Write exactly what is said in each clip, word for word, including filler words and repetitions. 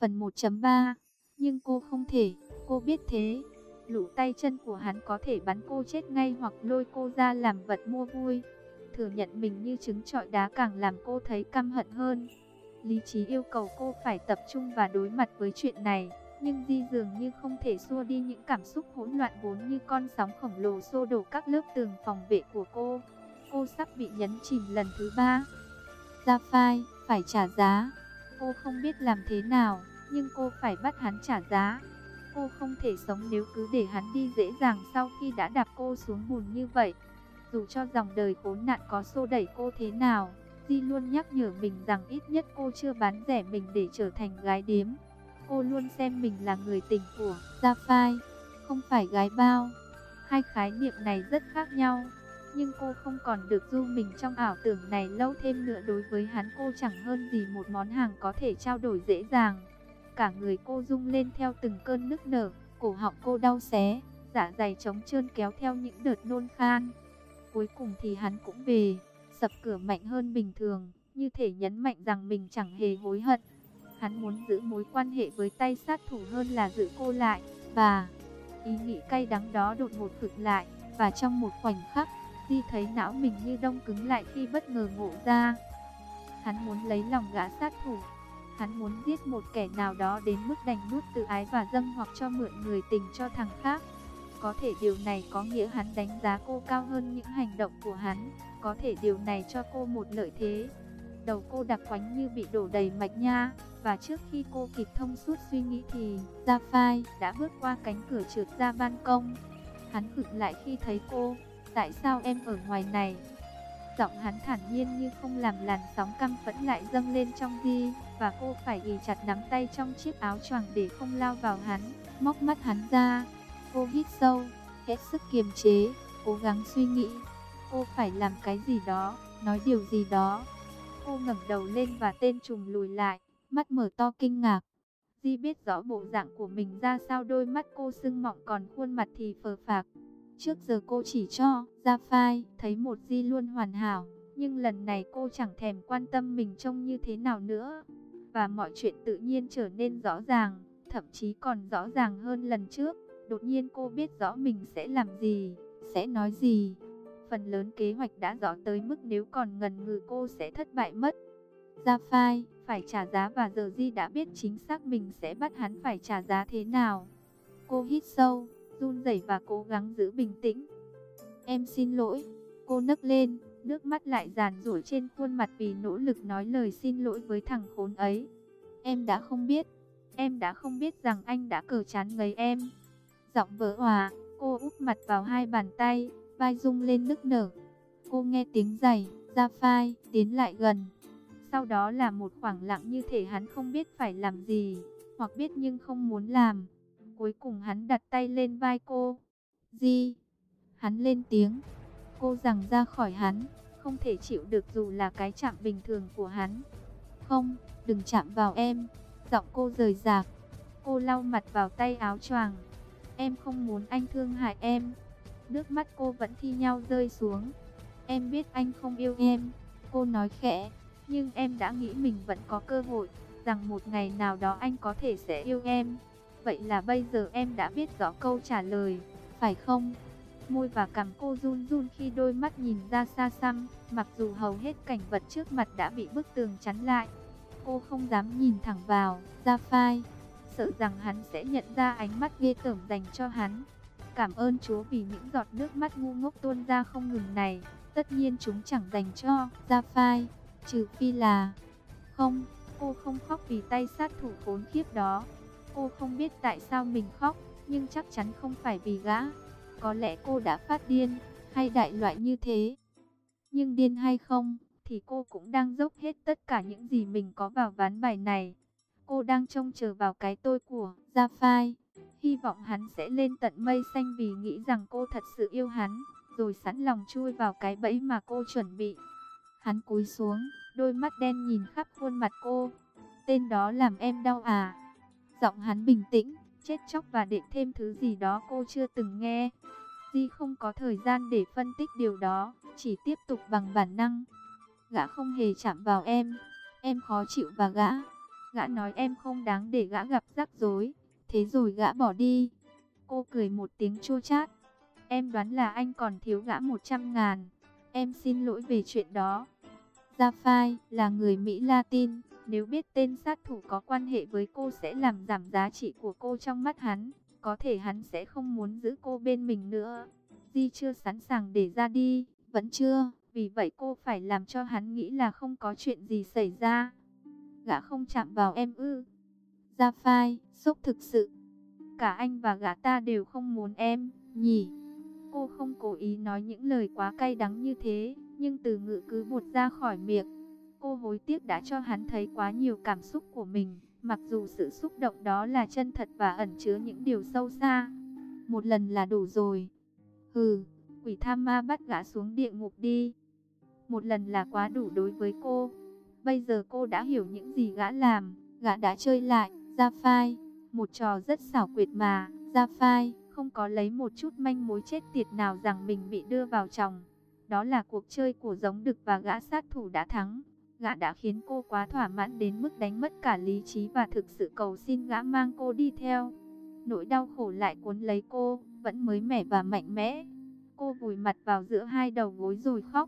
phần một chấm ba. Nhưng cô không thể, cô biết thế. Lũ tay chân của hắn có thể bắn cô chết ngay hoặc lôi cô ra làm vật mua vui. Thừa nhận mình như trứng trọi đá càng làm cô thấy căm hận hơn. Lý trí yêu cầu cô phải tập trung và đối mặt với chuyện này. Nhưng Di dường như không thể xua đi những cảm xúc hỗn loạn vốn như con sóng khổng lồ xô đổ các lớp tường phòng vệ của cô. Cô sắp bị nhấn chìm lần thứ ba. Gia phai, phải trả giá. Cô không biết làm thế nào, nhưng cô phải bắt hắn trả giá. Cô không thể sống nếu cứ để hắn đi dễ dàng sau khi đã đạp cô xuống bùn như vậy. Dù cho dòng đời khốn nạn có xô đẩy cô thế nào, Di luôn nhắc nhở mình rằng ít nhất cô chưa bán rẻ mình để trở thành gái điếm. Cô luôn xem mình là người tình của Gia phai, không phải gái bao. Hai khái niệm này rất khác nhau. Nhưng cô không còn được du mình trong ảo tưởng này lâu thêm nữa. Đối với hắn cô chẳng hơn gì một món hàng có thể trao đổi dễ dàng. Cả người cô rung lên theo từng cơn nức nở, cổ họng cô đau xé, dạ dày trống trơn kéo theo những đợt nôn khan. Cuối cùng thì hắn cũng về, sập cửa mạnh hơn bình thường, như thể nhấn mạnh rằng mình chẳng hề hối hận. Hắn muốn giữ mối quan hệ với tay sát thủ hơn là giữ cô lại, và ý nghĩ cay đắng đó đột ngột khựng lại, và trong một khoảnh khắc, Di thấy não mình như đông cứng lại khi bất ngờ ngộ ra. Hắn muốn lấy lòng gã sát thủ. Hắn muốn giết một kẻ nào đó đến mức đành nuốt tự ái và dâng hoặc cho mượn người tình cho thằng khác. Có thể điều này có nghĩa hắn đánh giá cô cao hơn những hành động của hắn. Có thể điều này cho cô một lợi thế. Đầu cô đặc quánh như bị đổ đầy mạch nha. Và trước khi cô kịp thông suốt suy nghĩ thì Gia phai đã bước qua cánh cửa trượt ra ban công. Hắn khựng lại khi thấy cô. Tại sao em ở ngoài này? Giọng hắn thản nhiên như không làm làn sóng căm phẫn lại dâng lên trong Di, và cô phải ghì chặt nắm tay trong chiếc áo choàng để không lao vào hắn, móc mắt hắn ra. Cô hít sâu, hết sức kiềm chế, cố gắng suy nghĩ. Cô phải làm cái gì đó, nói điều gì đó. Cô ngẩng đầu lên và tên trùm lùi lại, mắt mở to kinh ngạc. Di biết rõ bộ dạng của mình ra sao, đôi mắt cô sưng mọng còn khuôn mặt thì phờ phạc. Trước giờ cô chỉ cho Gia phai thấy một Di luôn hoàn hảo, nhưng lần này cô chẳng thèm quan tâm mình trông như thế nào nữa. Và mọi chuyện tự nhiên trở nên rõ ràng, thậm chí còn rõ ràng hơn lần trước. Đột nhiên cô biết rõ mình sẽ làm gì, sẽ nói gì. Phần lớn kế hoạch đã rõ tới mức nếu còn ngần ngừ cô sẽ thất bại mất. Gia phai phải trả giá, và giờ Di đã biết chính xác mình sẽ bắt hắn phải trả giá thế nào. Cô hít sâu, run rẩy và cố gắng giữ bình tĩnh. Em xin lỗi. Cô nấc lên, nước mắt lại giàn giụa trên khuôn mặt vì nỗ lực nói lời xin lỗi với thằng khốn ấy. Em đã không biết. Em đã không biết rằng anh đã cờ chán ngấy em. Giọng vỡ òa, cô úp mặt vào hai bàn tay, vai rung lên nức nở. Cô nghe tiếng giày, Gia phai tiến lại gần. Sau đó là một khoảng lặng như thể hắn không biết phải làm gì, hoặc biết nhưng không muốn làm. Cuối cùng hắn đặt tay lên vai cô. Di, hắn lên tiếng. Cô giằng ra khỏi hắn, không thể chịu được dù là cái chạm bình thường của hắn. Không, đừng chạm vào em. Giọng cô rời rạc. Cô lau mặt vào tay áo choàng. Em không muốn anh thương hại em. Nước mắt cô vẫn thi nhau rơi xuống. Em biết anh không yêu em. Cô nói khẽ. Nhưng em đã nghĩ mình vẫn có cơ hội, rằng một ngày nào đó anh có thể sẽ yêu em. Vậy là bây giờ em đã biết rõ câu trả lời, phải không? Môi và cằm cô run run khi đôi mắt nhìn ra xa xăm, mặc dù hầu hết cảnh vật trước mặt đã bị bức tường chắn lại. Cô không dám nhìn thẳng vào Gia phai, sợ rằng hắn sẽ nhận ra ánh mắt ghê tởm dành cho hắn. Cảm ơn Chúa vì những giọt nước mắt ngu ngốc tuôn ra không ngừng này. Tất nhiên chúng chẳng dành cho Gia phai, trừ phi là... Không, cô không khóc vì tay sát thủ khốn khiếp đó. Cô không biết tại sao mình khóc, nhưng chắc chắn không phải vì gã. Có lẽ cô đã phát điên, hay đại loại như thế. Nhưng điên hay không, thì cô cũng đang dốc hết tất cả những gì mình có vào ván bài này. Cô đang trông chờ vào cái tôi của Gia phai. Hy vọng hắn sẽ lên tận mây xanh vì nghĩ rằng cô thật sự yêu hắn, rồi sẵn lòng chui vào cái bẫy mà cô chuẩn bị. Hắn cúi xuống, đôi mắt đen nhìn khắp khuôn mặt cô. Tên đó làm em đau à? Giọng hắn bình tĩnh, chết chóc và đệm thêm thứ gì đó cô chưa từng nghe. Di không có thời gian để phân tích điều đó, chỉ tiếp tục bằng bản năng. Gã không hề chạm vào em, em khó chịu và gã, Gã nói em không đáng để gã gặp rắc rối, thế rồi gã bỏ đi. Cô cười một tiếng chua chát. Em đoán là anh còn thiếu gã một trăm ngàn. Em xin lỗi về chuyện đó. Jafai là người Mỹ Latin, nếu biết tên sát thủ có quan hệ với cô sẽ làm giảm giá trị của cô trong mắt hắn. Có thể hắn sẽ không muốn giữ cô bên mình nữa. Di chưa sẵn sàng để ra đi, vẫn chưa, vì vậy cô phải làm cho hắn nghĩ là không có chuyện gì xảy ra. Gã không chạm vào em ư? Jafai, sốc thực sự. Cả anh và gã ta đều không muốn em, nhỉ? Cô không cố ý nói những lời quá cay đắng như thế, nhưng từ ngữ cứ buột ra khỏi miệng. Cô hối tiếc đã cho hắn thấy quá nhiều cảm xúc của mình, mặc dù sự xúc động đó là chân thật và ẩn chứa những điều sâu xa. Một lần là đủ rồi. Hừ, quỷ tham ma bắt gã xuống địa ngục đi. Một lần là quá đủ đối với cô. Bây giờ cô đã hiểu những gì gã làm, gã đã chơi lại, Jafai. Một trò rất xảo quyệt mà, Jafai không có lấy một chút manh mối chết tiệt nào rằng mình bị đưa vào chòng. Đó là cuộc chơi của giống đực và gã sát thủ đã thắng. Gã đã khiến cô quá thỏa mãn đến mức đánh mất cả lý trí và thực sự cầu xin gã mang cô đi theo. Nỗi đau khổ lại cuốn lấy cô, vẫn mới mẻ và mạnh mẽ. Cô vùi mặt vào giữa hai đầu gối rồi khóc.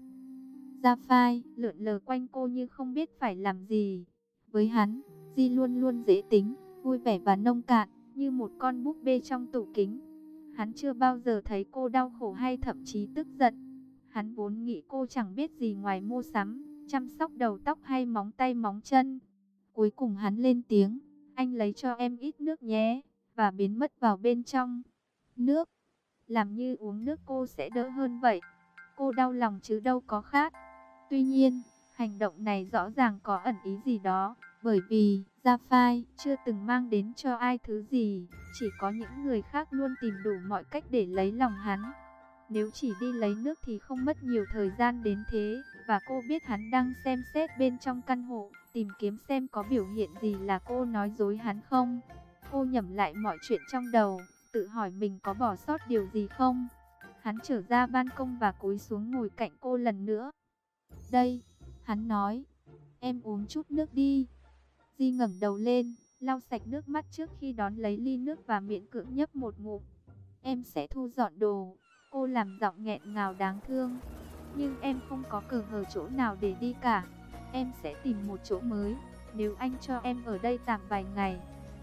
Jafai lượn lờ quanh cô như không biết phải làm gì. Với hắn, Di luôn luôn dễ tính, vui vẻ và nông cạn, như một con búp bê trong tủ kính. Hắn chưa bao giờ thấy cô đau khổ hay thậm chí tức giận. Hắn vốn nghĩ cô chẳng biết gì ngoài mua sắm, chăm sóc đầu tóc hay móng tay móng chân. Cuối cùng hắn lên tiếng, anh lấy cho em ít nước nhé, và biến mất vào bên trong. Nước, làm như uống nước cô sẽ đỡ hơn vậy. Cô đau lòng chứ đâu có khát. Tuy nhiên, hành động này rõ ràng có ẩn ý gì đó, bởi vì Jafai chưa từng mang đến cho ai thứ gì, chỉ có những người khác luôn tìm đủ mọi cách để lấy lòng hắn. Nếu chỉ đi lấy nước thì không mất nhiều thời gian đến thế, và cô biết hắn đang xem xét bên trong căn hộ, tìm kiếm xem có biểu hiện gì là cô nói dối hắn không. Cô nhẩm lại mọi chuyện trong đầu, tự hỏi mình có bỏ sót điều gì không. Hắn trở ra ban công và cúi xuống ngồi cạnh cô lần nữa. Đây, hắn nói, em uống chút nước đi. Di ngẩng đầu lên, lau sạch nước mắt trước khi đón lấy ly nước và miễn cưỡng nhấp một ngụm. Em sẽ thu dọn đồ. Cô làm giọng nghẹn ngào đáng thương. Nhưng em không có cờ hờ chỗ nào để đi cả. Em sẽ tìm một chỗ mới, nếu anh cho em ở đây tạm vài ngày.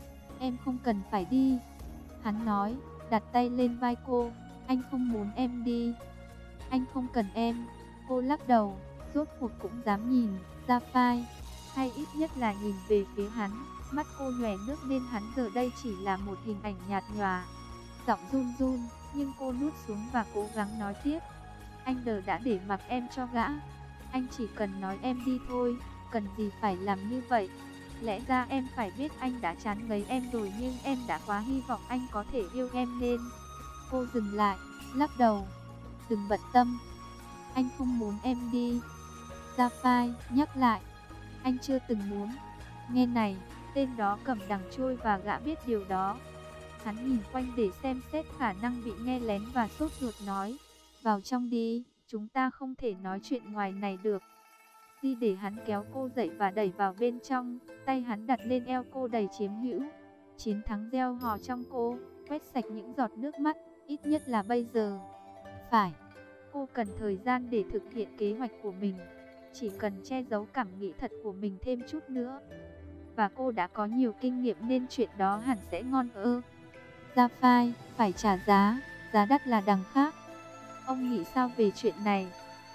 Em không cần phải đi. Hắn nói, đặt tay lên vai cô. Anh không muốn em đi. Anh không cần em. Cô lắc đầu, rốt cuộc cũng dám nhìn Jafai, hay ít nhất là nhìn về phía hắn. Mắt cô nhòe nước nên hắn giờ đây chỉ là một hình ảnh nhạt nhòa. Giọng run run, nhưng cô nuốt xuống và cố gắng nói tiếp. Anh đờ đã để mặc em cho gã. Anh chỉ cần nói em đi thôi, cần gì phải làm như vậy. Lẽ ra em phải biết anh đã chán ngấy em rồi, nhưng em đã quá hy vọng anh có thể yêu em nên. Cô dừng lại, lắc đầu. Đừng bận tâm. Anh không muốn em đi. Jafai nhắc lại. Anh chưa từng muốn. Nghe này, tên đó cầm đằng trôi và gã biết điều đó. Hắn nhìn quanh để xem xét khả năng bị nghe lén và sốt ruột nói. Vào trong đi, chúng ta không thể nói chuyện ngoài này được. Di để hắn kéo cô dậy và đẩy vào bên trong. Tay hắn đặt lên eo cô đầy chiếm hữu. Chiến thắng gieo hò trong cô, quét sạch những giọt nước mắt, ít nhất là bây giờ. Phải, cô cần thời gian để thực hiện kế hoạch của mình. Chỉ cần che giấu cảm nghĩ thật của mình thêm chút nữa. Và cô đã có nhiều kinh nghiệm nên chuyện đó hẳn sẽ ngon ơ. Jafai phải trả giá, giá đắt là đằng khác. Ông nghĩ sao về chuyện này?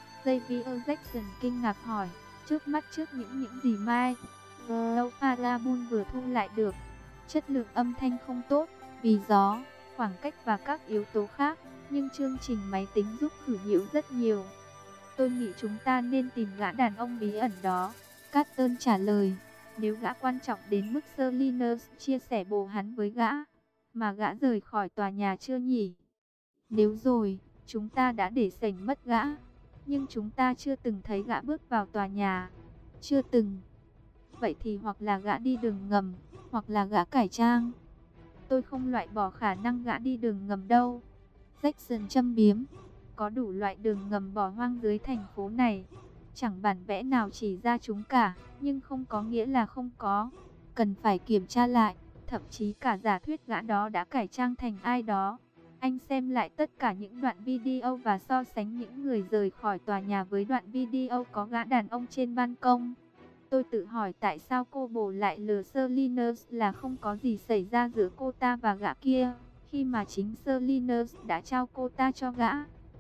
Javier Jackson kinh ngạc hỏi, trước mắt trước những những gì Mai Lâu Parabun vừa thu lại được. Chất lượng âm thanh không tốt, vì gió, khoảng cách và các yếu tố khác, nhưng chương trình máy tính giúp khử nhiễu rất nhiều. Tôi nghĩ chúng ta nên tìm gã đàn ông bí ẩn đó. Carter trả lời, nếu gã quan trọng đến mức Sir Linus chia sẻ bồ hắn với gã, mà gã rời khỏi tòa nhà chưa nhỉ? Nếu rồi, chúng ta đã để sảnh mất gã. Nhưng chúng ta chưa từng thấy gã bước vào tòa nhà. Chưa từng. Vậy thì hoặc là gã đi đường ngầm, hoặc là gã cải trang. Tôi không loại bỏ khả năng gã đi đường ngầm đâu. Jackson châm biếm. Có đủ loại đường ngầm bỏ hoang dưới thành phố này. Chẳng bản vẽ nào chỉ ra chúng cả, nhưng không có nghĩa là không có. cần phải kiểm tra lại, thậm chí cả giả thuyết gã đó đã cải trang thành ai đó. Anh xem lại tất cả những đoạn video và so sánh những người rời khỏi tòa nhà với đoạn video có gã đàn ông trên ban công. Tôi tự hỏi tại sao cô bồ lại lừa Salinas là không có gì xảy ra giữa cô ta và gã kia, khi mà chính Salinas đã trao cô ta cho gã.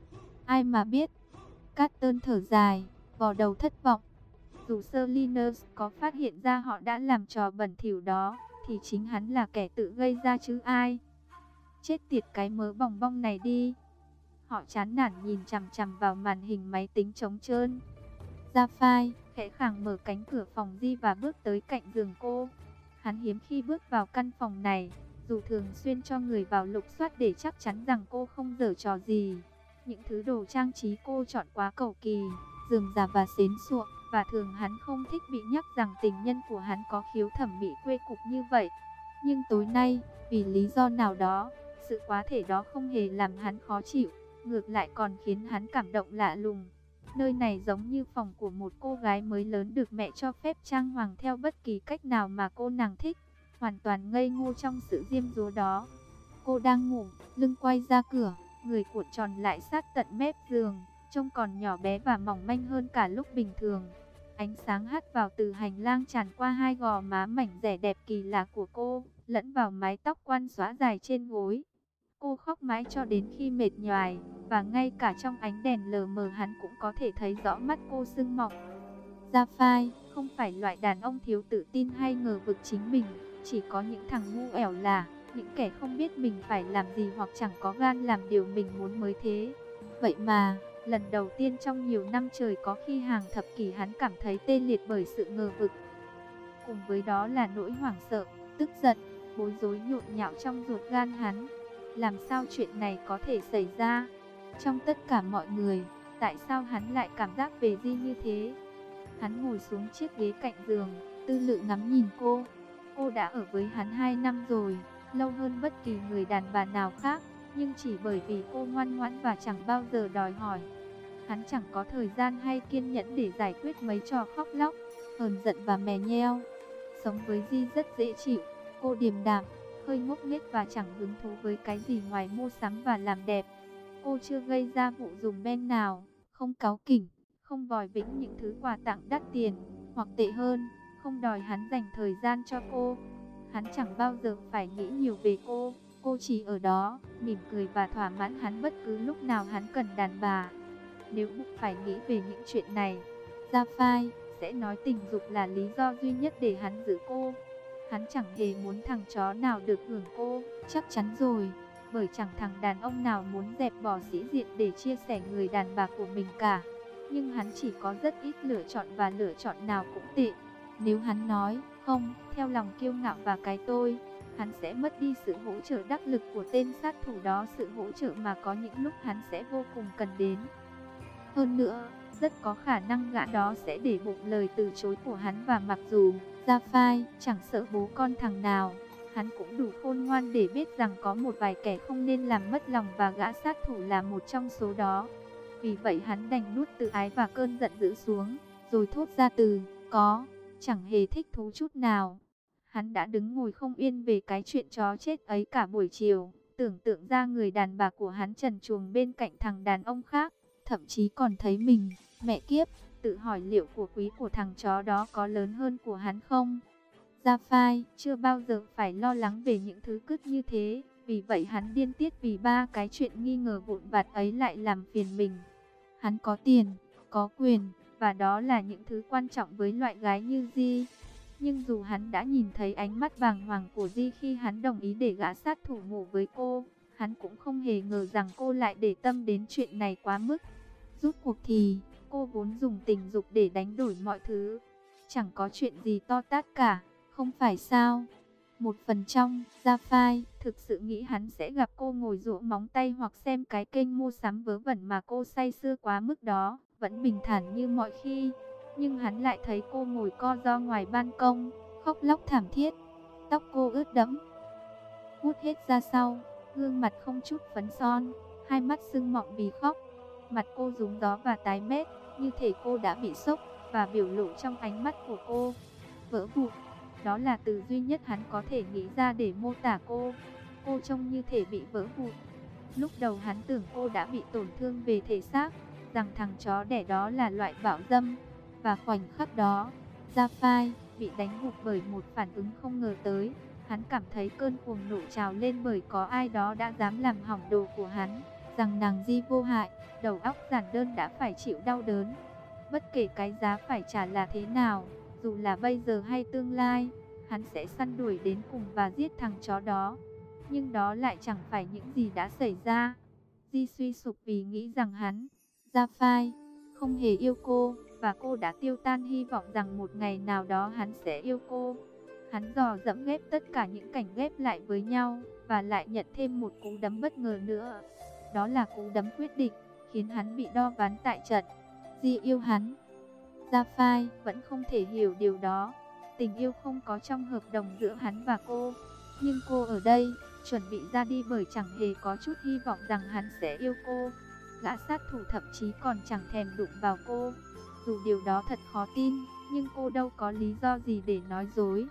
Ai mà biết. Carter thở dài, vò đầu thất vọng. Dù Salinas có phát hiện ra họ đã làm trò bẩn thỉu đó, thì chính hắn là kẻ tự gây ra chứ ai. Chết tiệt cái mớ bòng bong này đi. Họ chán nản nhìn chằm chằm vào màn hình máy tính trống trơn. Gia-phai khẽ khàng mở cánh cửa phòng Di và bước tới cạnh giường cô. Hắn hiếm khi bước vào căn phòng này, dù thường xuyên cho người vào lục soát để chắc chắn rằng cô không giở trò gì. Những thứ đồ trang trí cô chọn quá cầu kỳ, rườm rà và xến xụa, và thường hắn không thích bị nhắc rằng tình nhân của hắn có khiếu thẩm mỹ quê cục như vậy. Nhưng tối nay, vì lý do nào đó, sự quá thể đó không hề làm hắn khó chịu, ngược lại còn khiến hắn cảm động lạ lùng. Nơi này giống như phòng của một cô gái mới lớn được mẹ cho phép trang hoàng theo bất kỳ cách nào mà cô nàng thích, hoàn toàn ngây ngô trong sự diêm dúa đó. Cô đang ngủ, lưng quay ra cửa, người cuộn tròn lại sát tận mép giường, trông còn nhỏ bé và mỏng manh hơn cả lúc bình thường. Ánh sáng hắt vào từ hành lang tràn qua hai gò má mảnh dẻ đẹp kỳ lạ của cô, lẫn vào mái tóc quăn xõa dài trên gối. Cô khóc mãi cho đến khi mệt nhoài, và ngay cả trong ánh đèn lờ mờ hắn cũng có thể thấy rõ mắt cô sưng mọng. Gia-phai không phải loại đàn ông thiếu tự tin hay ngờ vực chính mình, chỉ có những thằng ngu ẻo lả, những kẻ không biết mình phải làm gì hoặc chẳng có gan làm điều mình muốn mới thế. Vậy mà, lần đầu tiên trong nhiều năm trời có khi hàng thập kỷ hắn cảm thấy tê liệt bởi sự ngờ vực. Cùng với đó là nỗi hoảng sợ, tức giận, bối rối nhộn nhạo trong ruột gan hắn. Làm sao chuyện này có thể xảy ra? Trong tất cả mọi người, tại sao hắn lại cảm giác về Di như thế? Hắn ngồi xuống chiếc ghế cạnh giường, tư lự ngắm nhìn cô. Cô đã ở với hắn hai năm rồi, lâu hơn bất kỳ người đàn bà nào khác, nhưng chỉ bởi vì cô ngoan ngoãn và chẳng bao giờ đòi hỏi. Hắn chẳng có thời gian hay kiên nhẫn để giải quyết mấy trò khóc lóc, hờn giận và mè nheo. Sống với Di rất dễ chịu, cô điềm đạm, hơi ngốc nghếch và chẳng hứng thú với cái gì ngoài mua sắm và làm đẹp. Cô chưa gây ra vụ dùm ben nào, không cáu kỉnh, không vòi vĩnh những thứ quà tặng đắt tiền, hoặc tệ hơn, không đòi hắn dành thời gian cho cô. Hắn chẳng bao giờ phải nghĩ nhiều về cô, cô chỉ ở đó, mỉm cười và thỏa mãn hắn bất cứ lúc nào hắn cần đàn bà. Nếu buộc phải nghĩ về những chuyện này, Gia-phai sẽ nói tình dục là lý do duy nhất để hắn giữ cô. Hắn chẳng hề muốn thằng chó nào được hưởng cô, chắc chắn rồi, bởi chẳng thằng đàn ông nào muốn dẹp bỏ sĩ diện để chia sẻ người đàn bà của mình cả. Nhưng hắn chỉ có rất ít lựa chọn và lựa chọn nào cũng tệ. Nếu hắn nói không, theo lòng kiêu ngạo và cái tôi, hắn sẽ mất đi sự hỗ trợ đắc lực của tên sát thủ đó, sự hỗ trợ mà có những lúc hắn sẽ vô cùng cần đến. Hơn nữa, rất có khả năng gã đó sẽ để bụng lời từ chối của hắn, và mặc dù Gia-phai chẳng sợ bố con thằng nào, hắn cũng đủ khôn ngoan để biết rằng có một vài kẻ không nên làm mất lòng, và gã sát thủ là một trong số đó. Vì vậy hắn đành nuốt tự ái và cơn giận dữ xuống, rồi thốt ra từ có, chẳng hề thích thú chút nào. Hắn đã đứng ngồi không yên về cái chuyện chó chết ấy cả buổi chiều, tưởng tượng ra người đàn bà của hắn trần truồng bên cạnh thằng đàn ông khác, thậm chí còn thấy mình, mẹ kiếp, tự hỏi liệu của quý của thằng chó đó có lớn hơn của hắn không. Gia-phai chưa bao giờ phải lo lắng về những thứ cứt như thế, vì vậy hắn điên tiết vì ba cái chuyện nghi ngờ vụn vặt ấy lại làm phiền mình. Hắn có tiền, có quyền, và đó là những thứ quan trọng với loại gái như Di. Nhưng dù hắn đã nhìn thấy ánh mắt bàng hoàng của Di khi hắn đồng ý để gã sát thủ ngủ với cô, hắn cũng không hề ngờ rằng cô lại để tâm đến chuyện này quá mức. Rút cuộc thì, cô vốn dùng tình dục để đánh đổi mọi thứ. Chẳng có chuyện gì to tát cả, không phải sao? Một phần trong, Gia-phai thực sự nghĩ hắn sẽ gặp cô ngồi rũ móng tay hoặc xem cái kênh mua sắm vớ vẩn mà cô say sưa quá mức đó, vẫn bình thản như mọi khi. Nhưng hắn lại thấy cô ngồi co ro ngoài ban công, khóc lóc thảm thiết. Tóc cô ướt đẫm, hút hết ra sau, gương mặt không chút phấn son, hai mắt sưng mọng vì khóc. Mặt cô rúng gió và tái mét, như thể cô đã bị sốc, và biểu lộ trong ánh mắt của cô vỡ vụn. Đó là từ duy nhất hắn có thể nghĩ ra để mô tả cô. Cô trông như thể bị vỡ vụn. Lúc đầu hắn tưởng cô đã bị tổn thương về thể xác, rằng thằng chó đẻ đó là loại bạo dâm. Và khoảnh khắc đó, Gia-phai bị đánh gục bởi một phản ứng không ngờ tới. Hắn cảm thấy cơn cuồng nộ trào lên bởi có ai đó đã dám làm hỏng đồ của hắn. Rằng nàng Di vô hại, đầu óc giản đơn đã phải chịu đau đớn. Bất kể cái giá phải trả là thế nào, dù là bây giờ hay tương lai, hắn sẽ săn đuổi đến cùng và giết thằng chó đó. Nhưng đó lại chẳng phải những gì đã xảy ra. Di suy sụp vì nghĩ rằng hắn, Gia-phai, không hề yêu cô, và cô đã tiêu tan hy vọng rằng một ngày nào đó hắn sẽ yêu cô. Hắn dò dẫm ghép tất cả những cảnh ghép lại với nhau, và lại nhận thêm một cú đấm bất ngờ nữa. Đó là cú đấm quyết định, khiến hắn bị đo ván tại trận. Di yêu hắn. Gia-phai vẫn không thể hiểu điều đó. Tình yêu không có trong hợp đồng giữa hắn và cô. Nhưng cô ở đây, chuẩn bị ra đi bởi chẳng hề có chút hy vọng rằng hắn sẽ yêu cô. Gã sát thủ thậm chí còn chẳng thèm đụng vào cô. Dù điều đó thật khó tin, nhưng cô đâu có lý do gì để nói dối.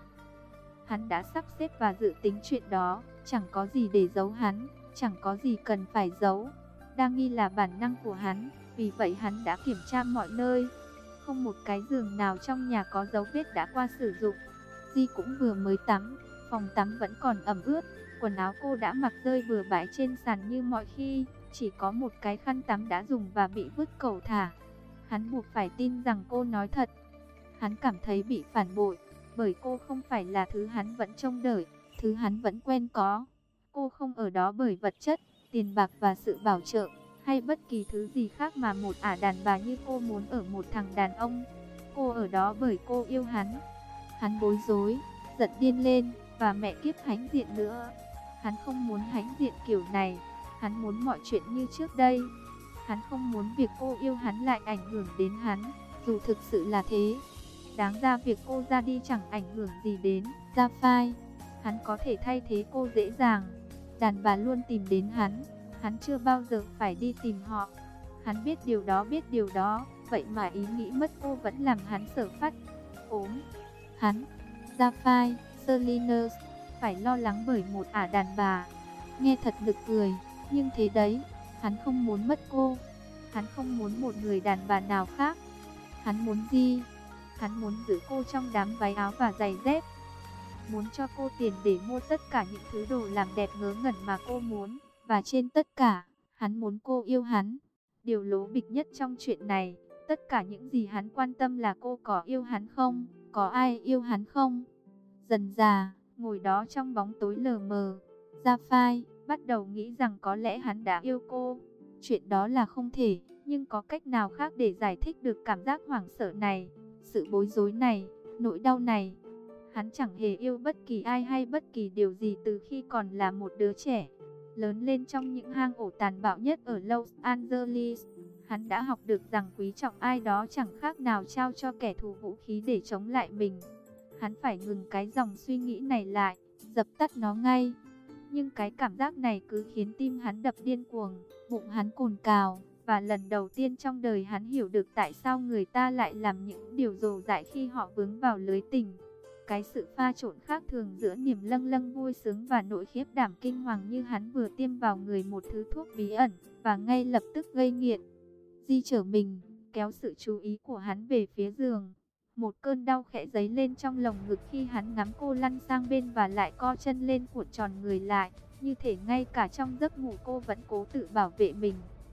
Hắn đã sắp xếp và dự tính chuyện đó, chẳng có gì để giấu hắn, chẳng có gì cần phải giấu. Đa nghi là bản năng của hắn, vì vậy hắn đã kiểm tra mọi nơi. Không một cái giường nào trong nhà có dấu vết đã qua sử dụng. Di cũng vừa mới tắm, phòng tắm vẫn còn ẩm ướt, quần áo cô đã mặc rơi bừa bãi trên sàn như mọi khi, chỉ có một cái khăn tắm đã dùng và bị vứt cẩu thả. Hắn buộc phải tin rằng cô nói thật. Hắn cảm thấy bị phản bội, bởi cô không phải là thứ hắn vẫn trông đợi, thứ hắn vẫn quen có. Cô không ở đó bởi vật chất, tiền bạc và sự bảo trợ, hay bất kỳ thứ gì khác mà một ả đàn bà như cô muốn ở một thằng đàn ông. Cô ở đó bởi cô yêu hắn. Hắn bối rối, giận điên lên, và mẹ kiếp hãnh diện nữa. Hắn không muốn hãnh diện kiểu này, hắn muốn mọi chuyện như trước đây. Hắn không muốn việc cô yêu hắn lại ảnh hưởng đến hắn, dù thực sự là thế. Đáng ra việc cô ra đi chẳng ảnh hưởng gì đến Gia-phai. Hắn có thể thay thế cô dễ dàng. Đàn bà luôn tìm đến hắn, hắn chưa bao giờ phải đi tìm họ. Hắn biết điều đó biết điều đó, vậy mà ý nghĩ mất cô vẫn làm hắn sở phát ốm. Hắn, Gia-phai, Salinas, phải lo lắng bởi một ả đàn bà. Nghe thật nực cười, nhưng thế đấy, hắn không muốn mất cô. Hắn không muốn một người đàn bà nào khác. Hắn muốn gì? Hắn muốn giữ cô trong đám váy áo và giày dép. Muốn cho cô tiền để mua tất cả những thứ đồ làm đẹp ngớ ngẩn mà cô muốn. Và trên tất cả, hắn muốn cô yêu hắn. Điều lố bịch nhất trong chuyện này, tất cả những gì hắn quan tâm là cô có yêu hắn không, có ai yêu hắn không. Dần dà, ngồi đó trong bóng tối lờ mờ, Gia-phai bắt đầu nghĩ rằng có lẽ hắn đã yêu cô. Chuyện đó là không thể, nhưng có cách nào khác để giải thích được cảm giác hoảng sợ này, sự bối rối này, nỗi đau này. Hắn chẳng hề yêu bất kỳ ai hay bất kỳ điều gì từ khi còn là một đứa trẻ. Lớn lên trong những hang ổ tàn bạo nhất ở Los Angeles, hắn đã học được rằng quý trọng ai đó chẳng khác nào trao cho kẻ thù vũ khí để chống lại mình. Hắn phải ngừng cái dòng suy nghĩ này lại, dập tắt nó ngay. Nhưng cái cảm giác này cứ khiến tim hắn đập điên cuồng, bụng hắn cồn cào. Và lần đầu tiên trong đời hắn hiểu được tại sao người ta lại làm những điều rồ dại khi họ vướng vào lưới tình. Cái sự pha trộn khác thường giữa niềm lâng lâng vui sướng và nỗi khiếp đảm kinh hoàng như hắn vừa tiêm vào người một thứ thuốc bí ẩn, và ngay lập tức gây nghiện. Di trở mình, kéo sự chú ý của hắn về phía giường. Một cơn đau khẽ dấy lên trong lồng ngực khi hắn ngắm cô lăn sang bên và lại co chân lên cuộn tròn người lại. Như thể ngay cả trong giấc ngủ cô vẫn cố tự bảo vệ mình.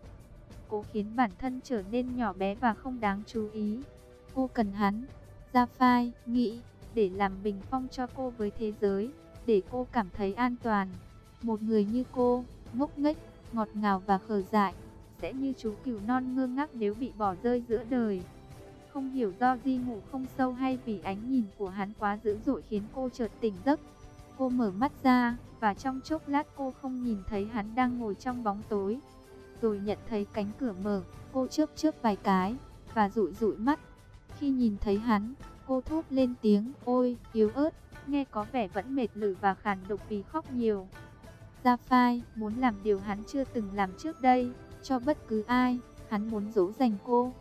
Cố khiến bản thân trở nên nhỏ bé và không đáng chú ý. Cô cần hắn, Gia-phai nghĩ, để làm bình phong cho cô với thế giới, để cô cảm thấy an toàn. Một người như cô, ngốc nghếch, ngọt ngào và khờ dại, sẽ như chú cừu non ngơ ngác nếu bị bỏ rơi giữa đời. Không hiểu do Di ngủ không sâu hay vì ánh nhìn của hắn quá dữ dội khiến cô chợt tỉnh giấc. Cô mở mắt ra, và trong chốc lát cô không nhìn thấy hắn đang ngồi trong bóng tối. Rồi nhận thấy cánh cửa mở, cô chớp chớp vài cái, và dụi dụi mắt. Khi nhìn thấy hắn, cô thốt lên tiếng, ôi, yếu ớt, nghe có vẻ vẫn mệt lử và khàn đục vì khóc nhiều. Gia-phai muốn làm điều hắn chưa từng làm trước đây, cho bất cứ ai, hắn muốn dỗ dành cô.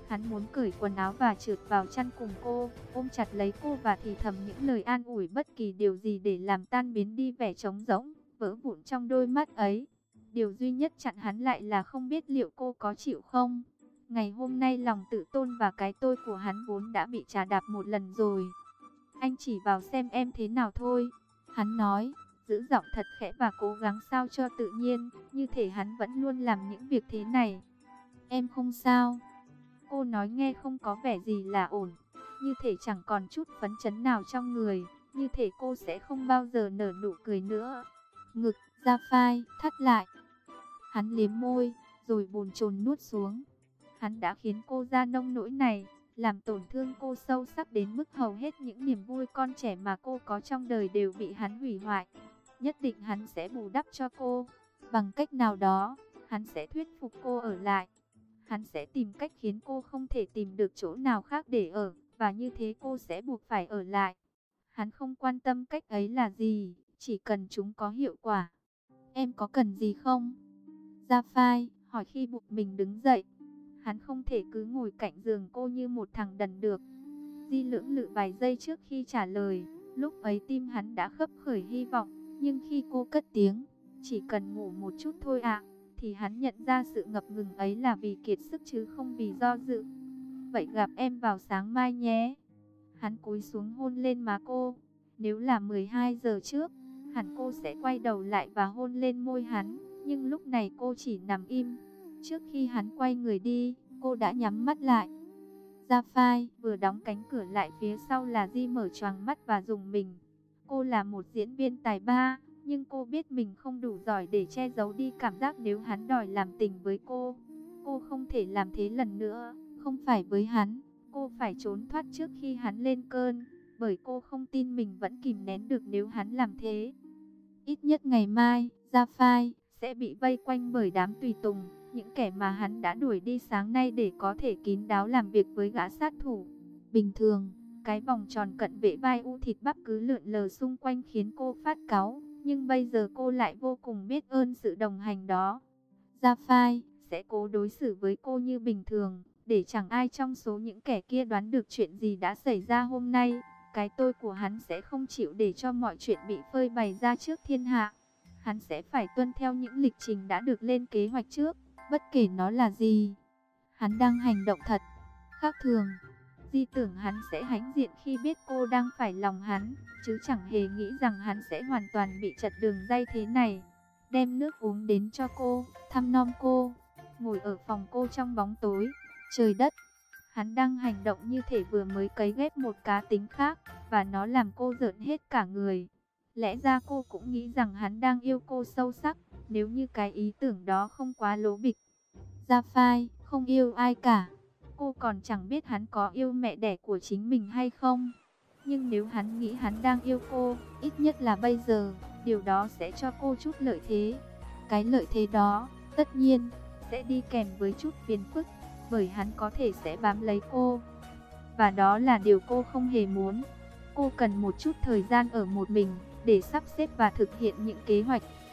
Hắn muốn cởi quần áo và trượt vào chăn cùng cô, ôm chặt lấy cô và thì thầm những lời an ủi bất kỳ điều gì để làm tan biến đi vẻ trống rỗng, vỡ vụn trong đôi mắt ấy. Điều duy nhất chặn hắn lại là không biết liệu cô có chịu không. Ngày hôm nay lòng tự tôn và cái tôi của hắn vốn đã bị trà đạp một lần rồi. Anh chỉ vào xem em thế nào thôi, hắn nói, giữ giọng thật khẽ và cố gắng sao cho tự nhiên, như thể hắn vẫn luôn làm những việc thế này. Em không sao. Cô nói nghe không có vẻ gì là ổn, như thể chẳng còn chút phấn chấn nào trong người, như thể cô sẽ không bao giờ nở nụ cười nữa. Ngực, da phai, thắt lại. Hắn liếm môi, rồi bồn chồn nuốt xuống. Hắn đã khiến cô ra nông nỗi này, làm tổn thương cô sâu sắc đến mức hầu hết những niềm vui con trẻ mà cô có trong đời đều bị hắn hủy hoại. Nhất định hắn sẽ bù đắp cho cô. Bằng cách nào đó, hắn sẽ thuyết phục cô ở lại. Hắn sẽ tìm cách khiến cô không thể tìm được chỗ nào khác để ở, và như thế cô sẽ buộc phải ở lại. Hắn không quan tâm cách ấy là gì, chỉ cần chúng có hiệu quả. Em có cần gì không? Gia Phai hỏi khi buộc mình đứng dậy. Hắn không thể cứ ngồi cạnh giường cô như một thằng đần được. Di lưỡng lự vài giây trước khi trả lời. Lúc ấy tim hắn đã khấp khởi hy vọng. Nhưng khi cô cất tiếng, chỉ cần ngủ một chút thôi ạ, thì hắn nhận ra sự ngập ngừng ấy là vì kiệt sức chứ không vì do dự. Vậy gặp em vào sáng mai nhé. Hắn cúi xuống hôn lên má cô. Nếu là mười hai giờ trước, hẳn cô sẽ quay đầu lại và hôn lên môi hắn. Nhưng lúc này cô chỉ nằm im. Trước khi hắn quay người đi, cô đã nhắm mắt lại. Gia Phai vừa đóng cánh cửa lại phía sau là Di mở choàng mắt và rùng mình. Cô là một diễn viên tài ba, nhưng cô biết mình không đủ giỏi để che giấu đi cảm giác nếu hắn đòi làm tình với cô. Cô không thể làm thế lần nữa, không phải với hắn. Cô phải trốn thoát trước khi hắn lên cơn, bởi cô không tin mình vẫn kìm nén được nếu hắn làm thế. Ít nhất ngày mai, Gia Phai sẽ bị vây quanh bởi đám tùy tùng, những kẻ mà hắn đã đuổi đi sáng nay để có thể kín đáo làm việc với gã sát thủ. Bình thường, cái vòng tròn cận vệ vai u thịt bắp cứ lượn lờ xung quanh khiến cô phát cáu, nhưng bây giờ cô lại vô cùng biết ơn sự đồng hành đó. Gia Phai sẽ cố đối xử với cô như bình thường, để chẳng ai trong số những kẻ kia đoán được chuyện gì đã xảy ra hôm nay. Cái tôi của hắn sẽ không chịu để cho mọi chuyện bị phơi bày ra trước thiên hạ. Hắn sẽ phải tuân theo những lịch trình đã được lên kế hoạch trước, bất kể nó là gì. Hắn đang hành động thật khác thường. Di tưởng hắn sẽ hãnh diện khi biết cô đang phải lòng hắn, chứ chẳng hề nghĩ rằng hắn sẽ hoàn toàn bị chật đường ray thế này. Đem nước uống đến cho cô, thăm nom cô, ngồi ở phòng cô trong bóng tối, trời đất. Hắn đang hành động như thể vừa mới cấy ghép một cá tính khác, và nó làm cô rợn hết cả người. Lẽ ra cô cũng nghĩ rằng hắn đang yêu cô sâu sắc, nếu như cái ý tưởng đó không quá lố bịch. Gia Phai không yêu ai cả. Cô còn chẳng biết hắn có yêu mẹ đẻ của chính mình hay không. Nhưng nếu hắn nghĩ hắn đang yêu cô, ít nhất là bây giờ, điều đó sẽ cho cô chút lợi thế. Cái lợi thế đó, tất nhiên, sẽ đi kèm với chút phiền phức, bởi hắn có thể sẽ bám lấy cô. Và đó là điều cô không hề muốn. Cô cần một chút thời gian ở một mình, để sắp xếp và thực hiện những kế hoạch